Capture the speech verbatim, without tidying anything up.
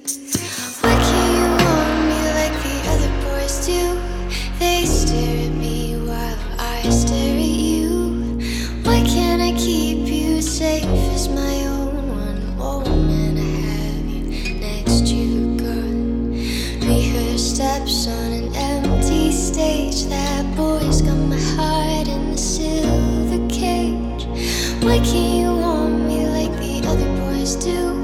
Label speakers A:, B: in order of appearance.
A: Why can't you want me like the other boys do? They stare at me while I stare at you. Why can't I keep you safe as my own? One moment I have you next to a gun. Rehearse steps on an empty stage. That boy's got my heart in the silver cage. Why can't you want me like the other boys do?